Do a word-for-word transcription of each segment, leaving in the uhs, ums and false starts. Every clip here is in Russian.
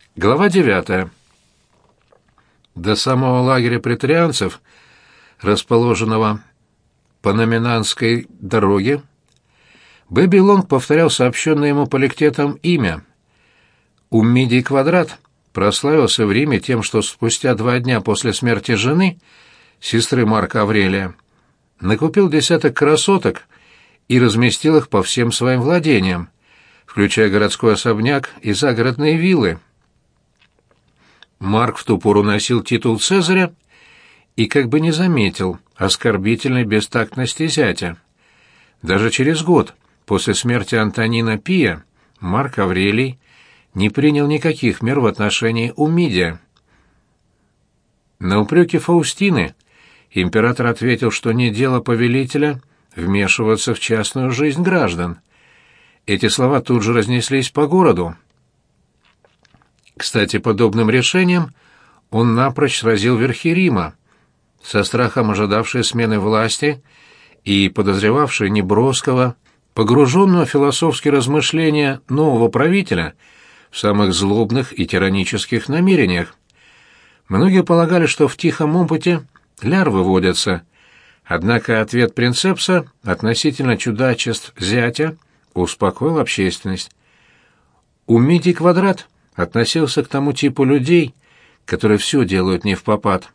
Глава девятая. До самого лагеря претарианцев, расположенного по Номинанской дороге, Бэби Лонг повторял сообщенное ему поликтетом имя. Уммидий Квадрат прославился в Риме тем, что спустя два дня после смерти жены, сестры Марка Аврелия, накупил десяток красоток и разместил их по всем своим владениям, включая городской особняк и загородные виллы. Марк в ту пору носил титул Цезаря и как бы не заметил оскорбительной бестактности зятя. Даже через год после смерти Антонина Пия Марк Аврелий не принял никаких мер в отношении Умидия. На упреки Фаустины император ответил, что не дело повелителя вмешиваться в частную жизнь граждан. Эти слова тут же разнеслись по городу. Кстати, подобным решением он напрочь сразил верхи Рима, со страхом ожидавшие смены власти и подозревавшие неброского, погруженного в философские размышления нового правителя в самых злобных и тиранических намерениях. Многие полагали, что в тихом омуте лярвы водятся, однако ответ принцепса относительно чудачеств зятя успокоил общественность. Умидий Квадрат относился к тому типу людей, которые все делают невпопад.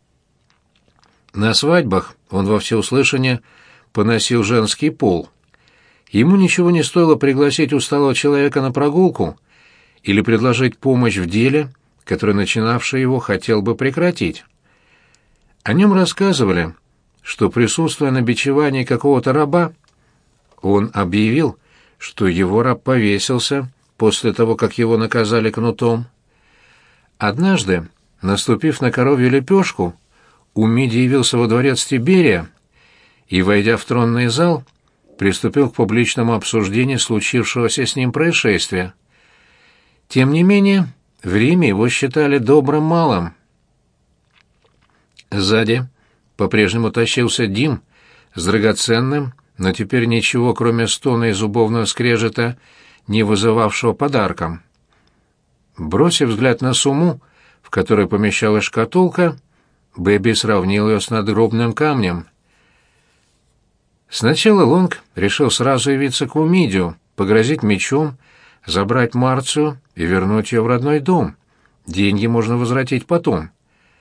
На свадьбах он во всеуслышание поносил женский пол. Ему ничего не стоило пригласить усталого человека на прогулку или предложить помощь в деле, которое начинавший его хотел бы прекратить. О нем рассказывали, что, присутствуя на бичевании какого-то раба, он объявил, что его раб повесился после того, как его наказали кнутом. Однажды, наступив на коровью лепешку, Умидий явился во дворец Тиберия и, войдя в тронный зал, приступил к публичному обсуждению случившегося с ним происшествия. Тем не менее, в Риме его считали добрым малым. Сзади по-прежнему тащился Дим с драгоценным, но теперь ничего, кроме стона и зубовного скрежета, не вызывавшего подарком. Бросив взгляд на сумму, в которой помещалась шкатулка, Бэби сравнил ее с надгробным камнем. Сначала Лонг решил сразу явиться к Умидию, погрозить мечом, забрать Марцию и вернуть ее в родной дом. Деньги можно возвратить потом.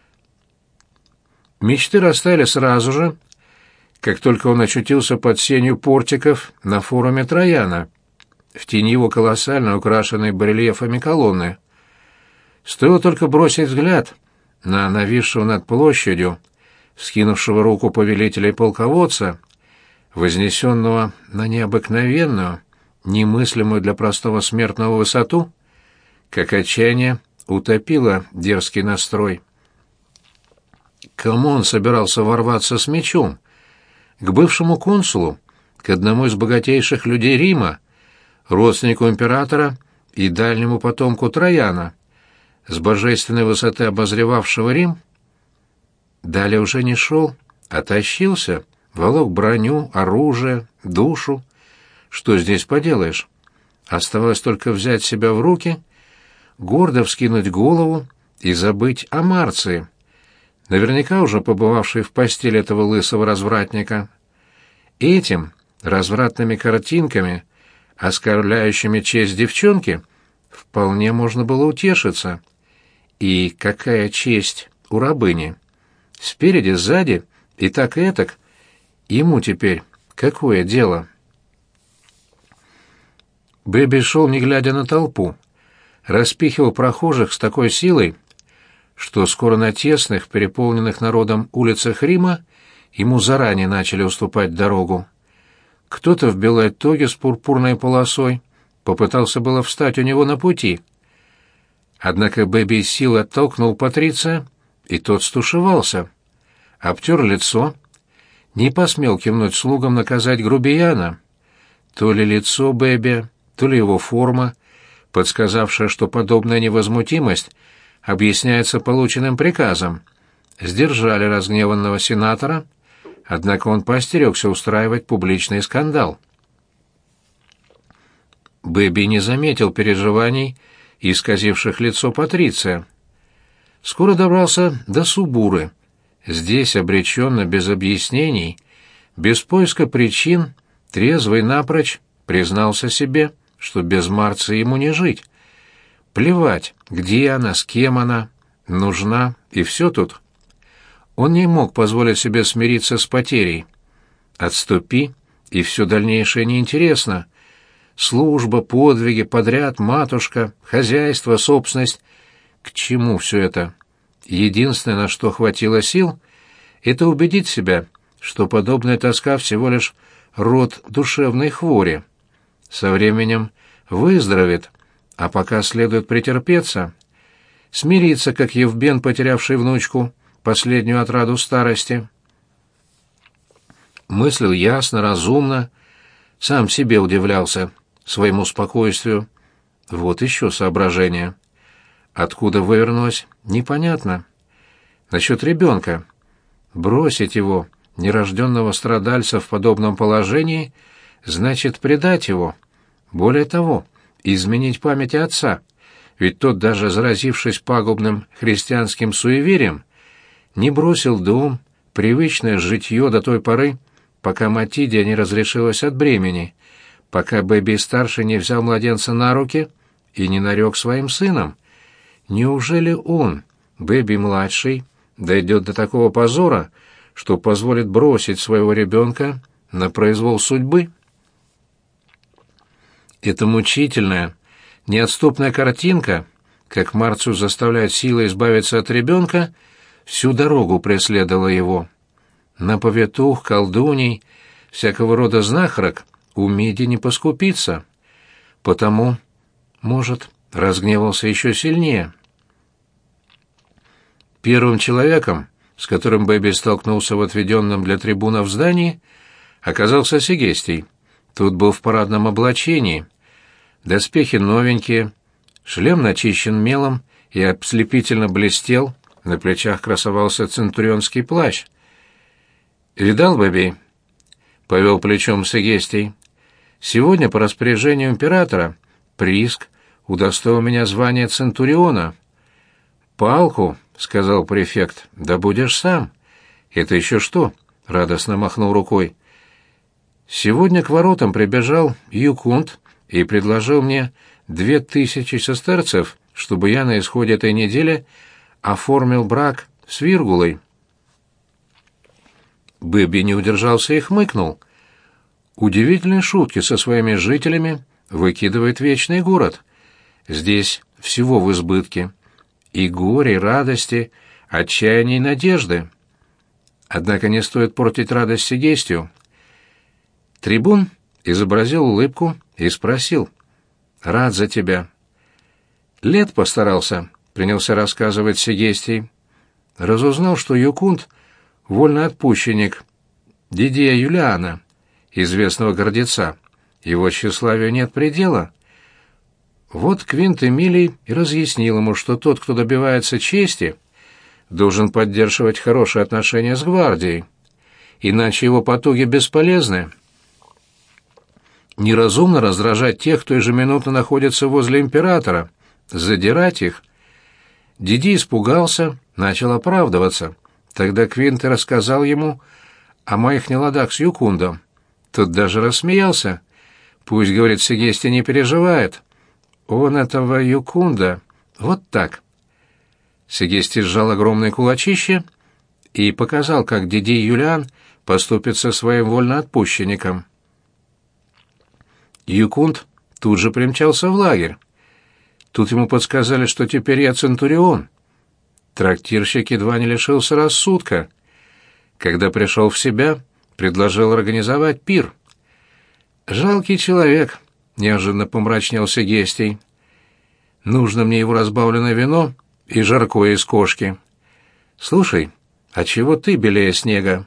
Мечты растаяли сразу же, как только он очутился под сенью портиков на форуме Трояна, в тени его колоссально украшенной барельефами колонны. Стоило только бросить взгляд на нависшего над площадью, вскинувшего руку повелителя и полководца, вознесенного на необыкновенную, немыслимую для простого смертного высоту, как отчаяние утопило дерзкий настрой. Кому он собирался ворваться с мечом? К бывшему консулу, к одному из богатейших людей Рима, родственнику императора и дальнему потомку Трояна, с божественной высоты обозревавшего Рим? Далее уже не шел, а тащился, волок броню, оружие, душу. Что здесь поделаешь? Оставалось только взять себя в руки, гордо вскинуть голову и забыть о Марции, наверняка уже побывавшей в постели этого лысого развратника. Этим развратными картинками, оскорбляющими честь девчонки, вполне можно было утешиться. И какая честь у рабыни! Спереди, сзади, и так и этак. Ему теперь какое дело? Бэби шел, не глядя на толпу, распихивал прохожих с такой силой, что скоро на тесных, переполненных народом улицах Рима ему заранее начали уступать дорогу. Кто-то в белой тоге с пурпурной полосой попытался было встать у него на пути. Однако Бэби с силой оттолкнул Патриция, и тот стушевался, обтер лицо, не посмел кивнуть слугам наказать грубияна. То ли лицо Бэби, то ли его форма, подсказавшая, что подобная невозмутимость объясняется полученным приказом, сдержали разгневанного сенатора, однако он поостерегся устраивать публичный скандал. Бэби не заметил переживаний исказивших лицо Патриция. Скоро добрался до Субуры. Здесь, обреченно, без объяснений, без поиска причин, трезво и напрочь признался себе, что без Марции ему не жить. Плевать, где она, с кем она, нужна, и все тут. Он не мог позволить себе смириться с потерей. Отступи, и все дальнейшее неинтересно. Служба, подвиги, подряд, матушка, хозяйство, собственность. К чему все это? Единственное, на что хватило сил, это убедить себя, что подобная тоска всего лишь род душевной хвори. Со временем выздоровеет, а пока следует претерпеться. Смириться, как Евбен, потерявший внучку, последнюю отраду старости. Мыслил ясно, разумно, сам себе удивлялся, своему спокойствию. Вот еще соображение. Откуда вывернулось, непонятно. Насчет ребенка. Бросить его, нерожденного страдальца, в подобном положении, значит предать его. Более того, изменить память отца, ведь тот, даже заразившись пагубным христианским суеверием, не бросил дом, привычное житье до той поры, пока Матидия не разрешилась от бремени, пока Бэби-старший не взял младенца на руки и не нарек своим сыном. Неужели он, Бэби-младший, дойдет до такого позора, что позволит бросить своего ребенка на произвол судьбы? Эта мучительная, неотступная картинка, как Марцию заставляет силой избавиться от ребенка, всю дорогу преследовала его. На повитух, колдуней, всякого рода знахарок у Миди не поскупиться. Потому, может, разгневался еще сильнее. Первым человеком, с которым Бэби столкнулся в отведенном для трибунов здании, оказался Сегестий. Тут был в парадном облачении. Доспехи новенькие, шлем начищен мелом и ослепительно блестел, на плечах красовался центурионский плащ. «Видал, Бэби?» — повел плечом Сегестий. «Сегодня по распоряжению императора Приск удостоил меня звания центуриона». «Палку», — сказал префект, — «да будешь сам». «Это еще что?» — радостно махнул рукой. «Сегодня к воротам прибежал Юкунт и предложил мне две тысячи сестерцев, чтобы я на исходе этой недели оформил брак с Виргулой». Бэби не удержался и хмыкнул. Удивительные шутки со своими жителями выкидывает вечный город. Здесь всего в избытке. И горе, и радости, отчаяния и надежды. Однако не стоит портить радость Сегестию. Трибун изобразил улыбку и спросил: «Рад за тебя». «Лет постарался», — принялся рассказывать Сегестий. Разузнал, что Юкунт — вольноотпущенник Дидия Юлиана, известного гордеца. Его тщеславию нет предела. Вот Квинт Эмилий и разъяснил ему, что тот, кто добивается чести, должен поддерживать хорошие отношения с гвардией, иначе его потуги бесполезны. Неразумно раздражать тех, кто ежеминутно находится возле императора, задирать их. Диди испугался, начал оправдываться. Тогда Квинт и рассказал ему о моих неладах с Юкундом. Тот даже рассмеялся. Пусть, говорит, Сегестий не переживает. Он этого Юкунда вот так. Сегестий сжал огромное кулачище и показал, как Диди Юлиан поступит со своим вольноотпущенником. Юкунд тут же примчался в лагерь. Тут ему подсказали, что теперь я центурион. Трактирщик едва не лишился рассудка. Когда пришел в себя, предложил организовать пир. «Жалкий человек», — неожиданно помрачнел Сегестий. «Нужно мне его разбавленное вино и жаркое из кошки. Слушай, а чего ты белее снега?»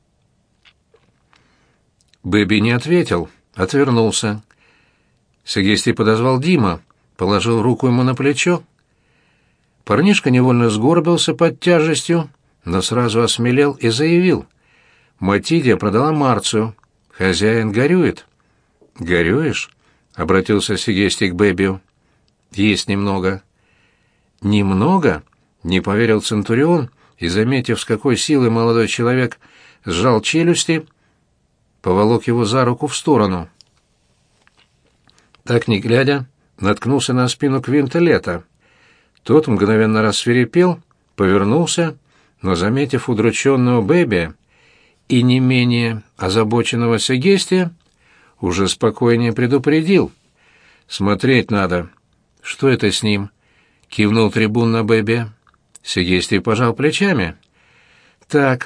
Бэби не ответил, отвернулся. Сегестий подозвал Дима, положил руку ему на плечо. Парнишка невольно сгорбился под тяжестью, но сразу осмелел и заявил: «Матидия продала Марцию. Хозяин горюет». «Горюешь?» — обратился Сегестий к Бэбию. Есть немного». «Немного?» — не поверил Центурион и, заметив, с какой силой молодой человек сжал челюсти, поволок его за руку в сторону. Так, не глядя, наткнулся на спину Квинта Лета. Тот мгновенно рассвирепел, повернулся, но, заметив удрученного Бэби и не менее озабоченного Сегестия, уже спокойнее предупредил. «Смотреть надо». «Что это с ним?» — кивнул трибун на Бэби. Сегестий пожал плечами. «Так,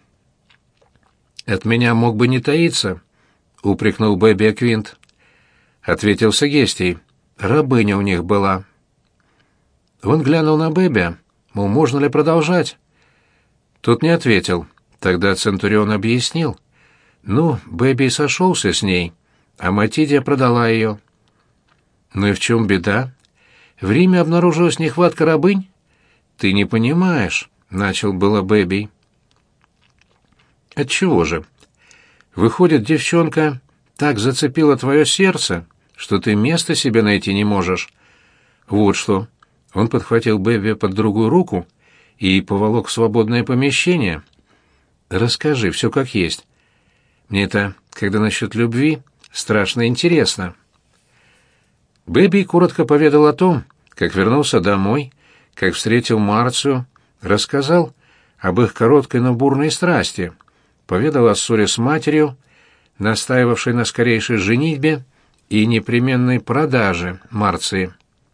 от меня мог бы не таиться», — упрекнул Бэби Квинт. Ответил Сегестий. «Рабыня у них была». Он глянул на Бэби, мол, можно ли продолжать. Тот не ответил. Тогда Центурион объяснил. Ну, Бэби и сошелся с ней, а Матидия продала ее. «Ну и в чем беда? В Риме обнаружилась нехватка рабынь?» «Ты не понимаешь», — начал было Бэби. «Отчего же? Выходит, девчонка так зацепила твое сердце, что ты места себе найти не можешь. Вот что». Он подхватил Бэби под другую руку и поволок в свободное помещение. «Расскажи, все как есть. Мне это, когда насчет любви, страшно интересно». Бэби коротко поведал о том, как вернулся домой, как встретил Марцию, рассказал об их короткой, но бурной страсти, поведал о ссоре с матерью, настаивавшей на скорейшей женитьбе и непременной продаже Марции.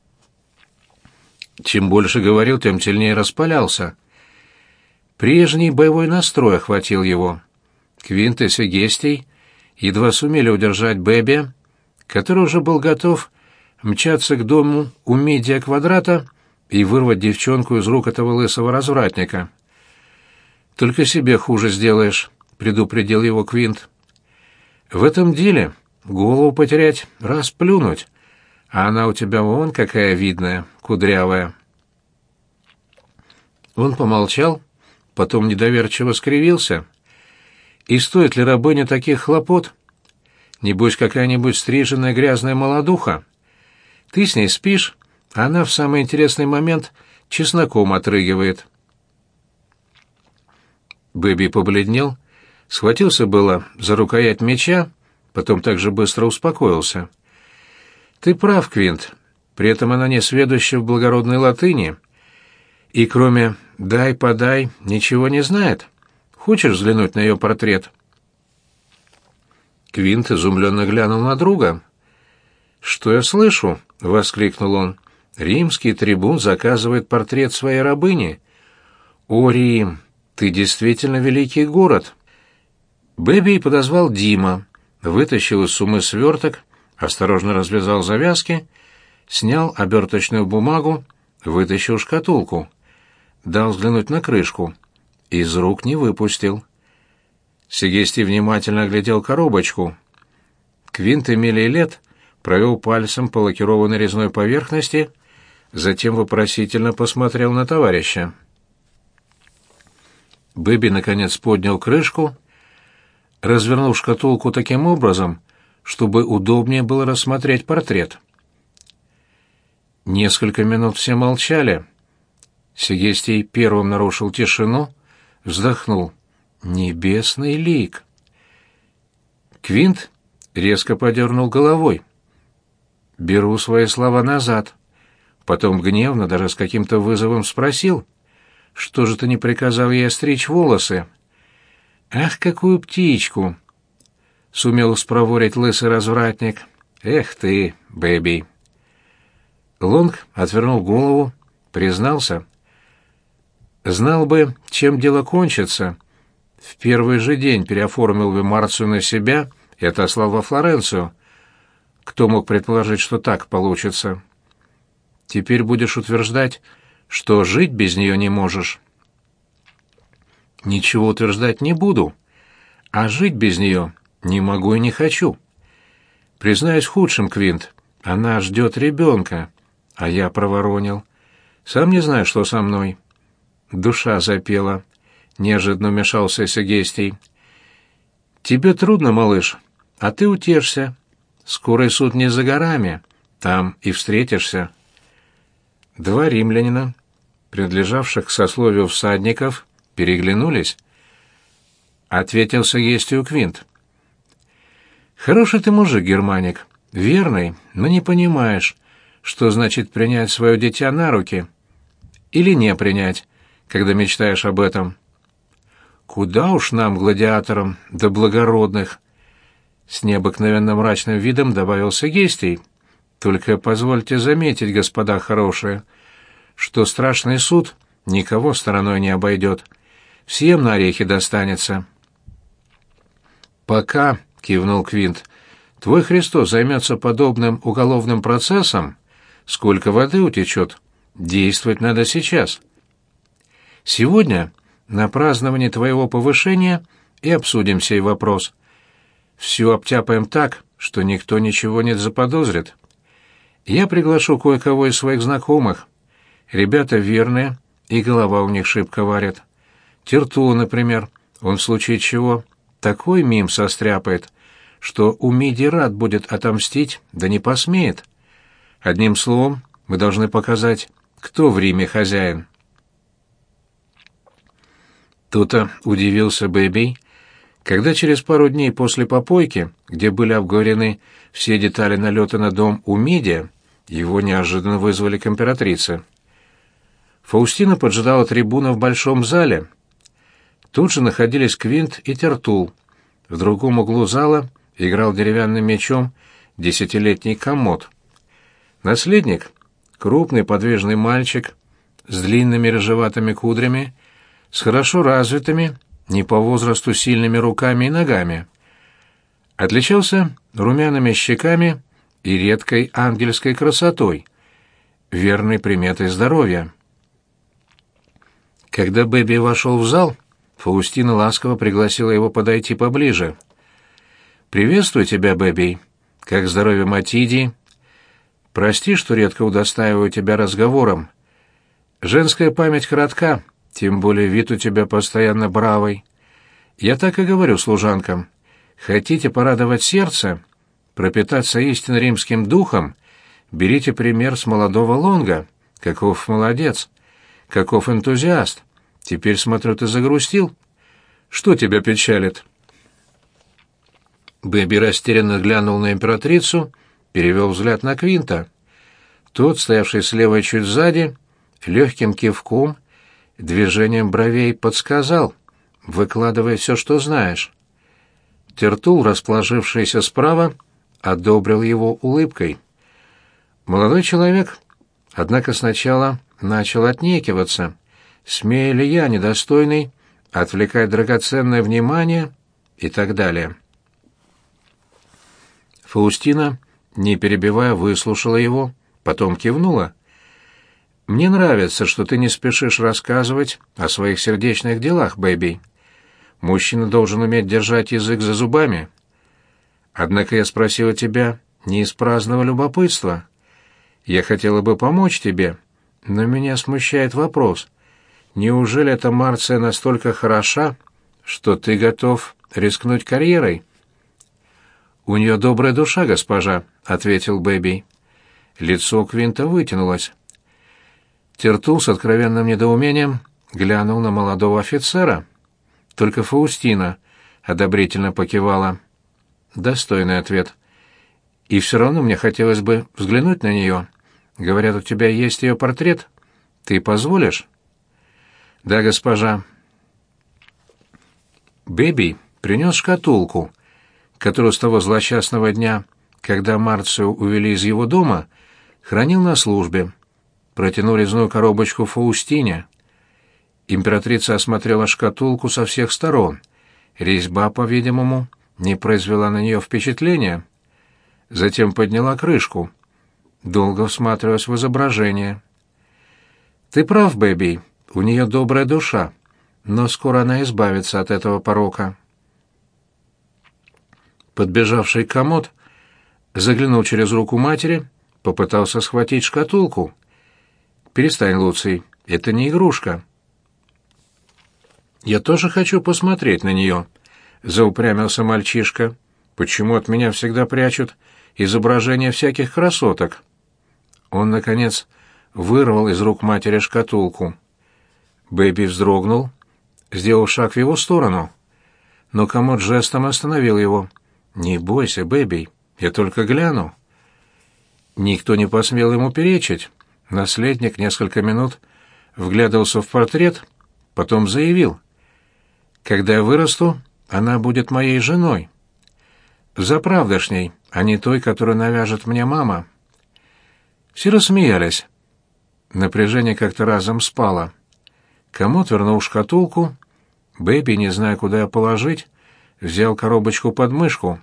Чем больше говорил, тем сильнее распалялся. Прежний боевой настрой охватил его. Квинт и Сегестий едва сумели удержать Бэби, который уже был готов мчаться к дому у Медиа Квадрата и вырвать девчонку из рук этого лысого развратника. «Только себе хуже сделаешь», — предупредил его Квинт. «В этом деле голову потерять, раз плюнуть, а она у тебя вон какая видная, кудрявая». Он помолчал, потом недоверчиво скривился. «И стоит ли рабыня таких хлопот? Небось, какая-нибудь стриженная грязная молодуха. Ты с ней спишь, а она в самый интересный момент чесноком отрыгивает». Бэби побледнел, схватился было за рукоять меча, потом так же быстро успокоился. «Ты прав, Квинт. При этом она не сведуща в благородной латыни. И кроме «дай-подай» ничего не знает. Хочешь взглянуть на ее портрет?» Квинт изумленно глянул на друга. «Что я слышу?» — воскликнул он. «Римский трибун заказывает портрет своей рабыни. О, Рим, ты действительно великий город!» Бэби подозвал Дима, вытащил из суммы сверток, осторожно развязал завязки, снял оберточную бумагу, вытащил шкатулку, дал взглянуть на крышку. Из рук не выпустил. Сегестий внимательно оглядел коробочку. Квинт Эмилий Лет провел пальцем по лакированной резной поверхности, затем вопросительно посмотрел на товарища. Бэби наконец поднял крышку, развернул шкатулку таким образом, чтобы удобнее было рассмотреть портрет. Несколько минут все молчали. Сегестий первым нарушил тишину, вздохнул. «Небесный лик!» Квинт резко подернул головой. «Беру свои слова назад». Потом гневно, даже с каким-то вызовом спросил: «Что же ты не приказал ей остричь волосы?» «Ах, какую птичку!» — сумел спроворить лысый развратник. «Эх ты, Бэби!» Лонг отвернул голову, признался: «Знал бы, чем дело кончится, в первый же день переоформил бы Марцию на себя и отослал во Флоренцию. Кто мог предположить, что так получится? Теперь будешь утверждать, что жить без нее не можешь». «Ничего утверждать не буду, а жить без нее не могу и не хочу. Признаюсь в худшем, Квинт, она ждет ребенка, а я проворонил. Сам не знаю, что со мной». «Душа запела», — неожиданно вмешался Сегестий. «Тебе трудно, малыш, а ты утешься. Скорый суд не за горами, там и встретишься». Два римлянина, принадлежавших к сословию всадников, переглянулись. Ответился Гестию Квинт. «Хороший ты мужик, Германик, верный, но не понимаешь, что значит принять свое дитя на руки или не принять, когда мечтаешь об этом. Куда уж нам, гладиаторам, да благородных!» С необыкновенно мрачным видом добавился Гестий. «Только позвольте заметить, господа хорошие, что страшный суд никого стороной не обойдет. Всем на орехи достанется». «Пока», — кивнул Квинт, — «твой Христос займется подобным уголовным процессом, сколько воды утечет, действовать надо сейчас. Сегодня на праздновании твоего повышения и обсудим сей вопрос. Все обтяпаем так, что никто ничего не заподозрит. Я приглашу кое-кого из своих знакомых. Ребята верные, и голова у них шибко варит. Тертул, например, он в случае чего такой мим состряпает, что у Миди рад будет отомстить, да не посмеет. Одним словом, мы должны показать, кто в Риме хозяин». Тут-то удивился Бэби, когда через пару дней после попойки, где были обговорены все детали налета на дом у Мидия, его неожиданно вызвали к императрице. Фаустина поджидала трибуна в большом зале. Тут же находились Квинт и Тертул. В другом углу зала играл деревянным мечом десятилетний Коммод. Наследник, крупный подвижный мальчик с длинными рыжеватыми кудрями, с хорошо развитыми, не по возрасту сильными руками и ногами, отличался румяными щеками и редкой ангельской красотой, верной приметой здоровья. Когда Бэби вошел в зал, Фаустина ласково пригласила его подойти поближе. «Приветствую тебя, Бэби. Как здоровье Матидии? Прости, что редко удостаиваю тебя разговором. Женская память коротка, тем более вид у тебя постоянно бравый. Я так и говорю служанкам. Хотите порадовать сердце, пропитаться истинно римским духом? Берите пример с молодого Лонга. Каков молодец, каков энтузиаст. Теперь, смотрю, ты загрустил. Что тебя печалит?» Бэби растерянно глянул на императрицу, перевел взгляд на Квинта. Тот, стоявший слева и чуть сзади, легким кивком, движением бровей подсказал, выкладывая все, что знаешь. Тертул, расположившийся справа, одобрил его улыбкой. Молодой человек, однако, сначала начал отнекиваться. Смею ли я, недостойный, отвлекать драгоценное внимание и так далее. Фаустина, не перебивая, выслушала его, потом кивнула. «Мне нравится, что ты не спешишь рассказывать о своих сердечных делах, Бэби. Мужчина должен уметь держать язык за зубами. Однако я спросила тебя не из праздного любопытства. Я хотела бы помочь тебе, но меня смущает вопрос. Неужели эта Марция настолько хороша, что ты готов рискнуть карьерой?» «У нее добрая душа, госпожа», — ответил Бэби. Лицо Квинта вытянулось. Тертул с откровенным недоумением глянул на молодого офицера. Только Фаустина одобрительно покивала. Достойный ответ. «И все равно мне хотелось бы взглянуть на нее. Говорят, у тебя есть ее портрет. Ты позволишь?» «Да, госпожа». Бэби принес шкатулку, которую с того злосчастного дня, когда Марцию увели из его дома, хранил на службе. Протянул резную коробочку Фаустине. Императрица осмотрела шкатулку со всех сторон. Резьба, по-видимому, не произвела на нее впечатления. Затем подняла крышку. Долго всматривалась в изображение. «Ты прав, Бэби, у нее добрая душа, но скоро она избавится от этого порока». Подбежавший Коммод заглянул через руку матери, попытался схватить шкатулку. «Перестань, Луций, это не игрушка». «Я тоже хочу посмотреть на нее», — заупрямился мальчишка. «Почему от меня всегда прячут изображения всяких красоток?» Он, наконец, вырвал из рук матери шкатулку. Бэби вздрогнул, сделал шаг в его сторону, но комод жестом остановил его. «Не бойся, Бэби, я только гляну». Никто не посмел ему перечить. Наследник несколько минут вглядывался в портрет, потом заявил: «Когда я вырасту, она будет моей женой. Заправдошней, а не той, которую навяжет мне мама». Все рассмеялись. Напряжение как-то разом спало. Комод вернул шкатулку. Бэби, не зная, куда ее положить, взял коробочку под мышку.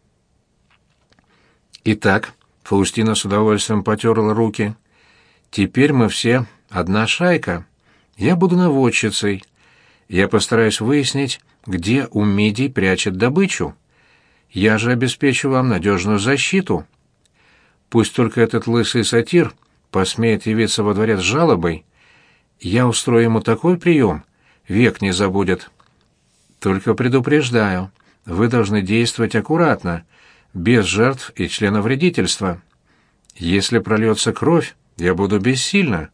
«Итак», — Фаустина с удовольствием потерла руки, — «теперь мы все одна шайка. Я буду наводчицей. Я постараюсь выяснить, где Умидий прячет добычу. Я же обеспечу вам надежную защиту. Пусть только этот лысый сатир посмеет явиться во дворец с жалобой. Я устрою ему такой прием, век не забудет. Только предупреждаю, вы должны действовать аккуратно, без жертв и членовредительства. Если прольется кровь, я буду бессильна.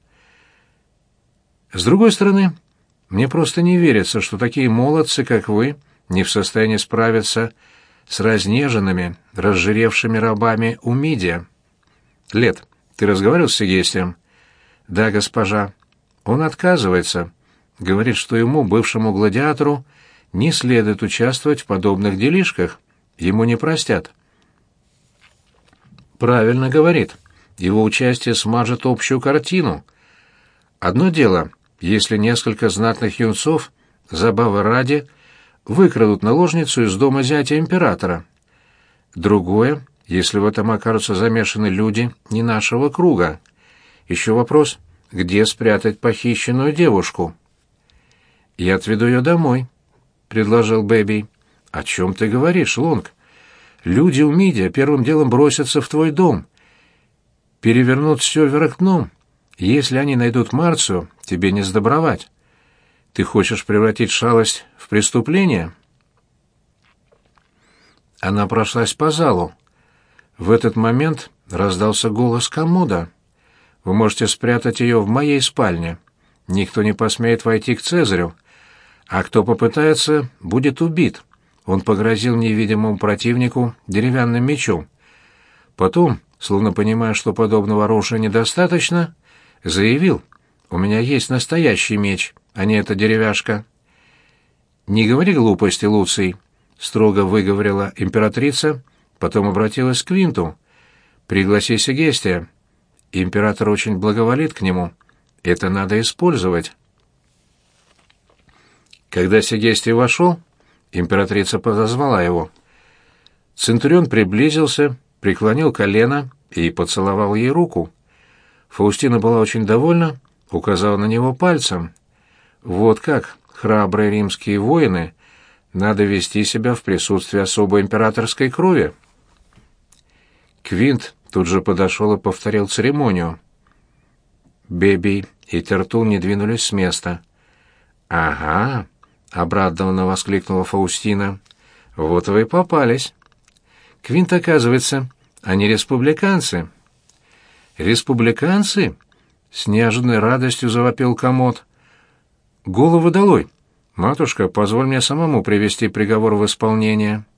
С другой стороны, мне просто не верится, что такие молодцы, как вы, не в состоянии справиться с разнеженными, разжиревшими рабами Умидия. Лет, ты разговаривал с Сегестием? Да, госпожа. Он отказывается. Говорит, что ему, бывшему гладиатору, не следует участвовать в подобных делишках. Ему не простят. Правильно говорит. Его участие смажет общую картину. Одно дело, если несколько знатных юнцов, забавы ради, выкрадут наложницу из дома зятя императора. Другое, если в этом окажутся замешаны люди не нашего круга. Еще вопрос, где спрятать похищенную девушку? «Я отведу ее домой», — предложил Бэби. «О чем ты говоришь, Лонг? Люди Умидия первым делом бросятся в твой дом, перевернут все вверх дном. Если они найдут Марцию, тебе не сдобровать. Ты хочешь превратить шалость в преступление?» Она прошлась по залу. В этот момент раздался голос комода. «Вы можете спрятать ее в моей спальне. Никто не посмеет войти к Цезарю, а кто попытается, будет убит». Он погрозил невидимому противнику деревянным мечом. Потом, словно понимая, что подобного оружия недостаточно, заявил: «У меня есть настоящий меч, а не эта деревяшка». «Не говори глупости, Луций», — строго выговорила императрица, потом обратилась к Квинту. «Пригласи Сегестия. Император очень благоволит к нему. Это надо использовать». Когда Сегестий вошел, императрица подозвала его. Центурион приблизился, преклонил колено и поцеловал ей руку. Фаустина была очень довольна, указала на него пальцем. Вот как, храбрые римские воины, надо вести себя в присутствии особой императорской крови. Квинт тут же подошел и повторил церемонию. Бэби и Тертул не двинулись с места. «Ага», — обрадованно воскликнула Фаустина, — «вот вы и попались. Квинт, оказывается, они республиканцы». «Республиканцы?» — с неожиданной радостью завопил комод. «Голову долой! Матушка, позволь мне самому привести приговор в исполнение».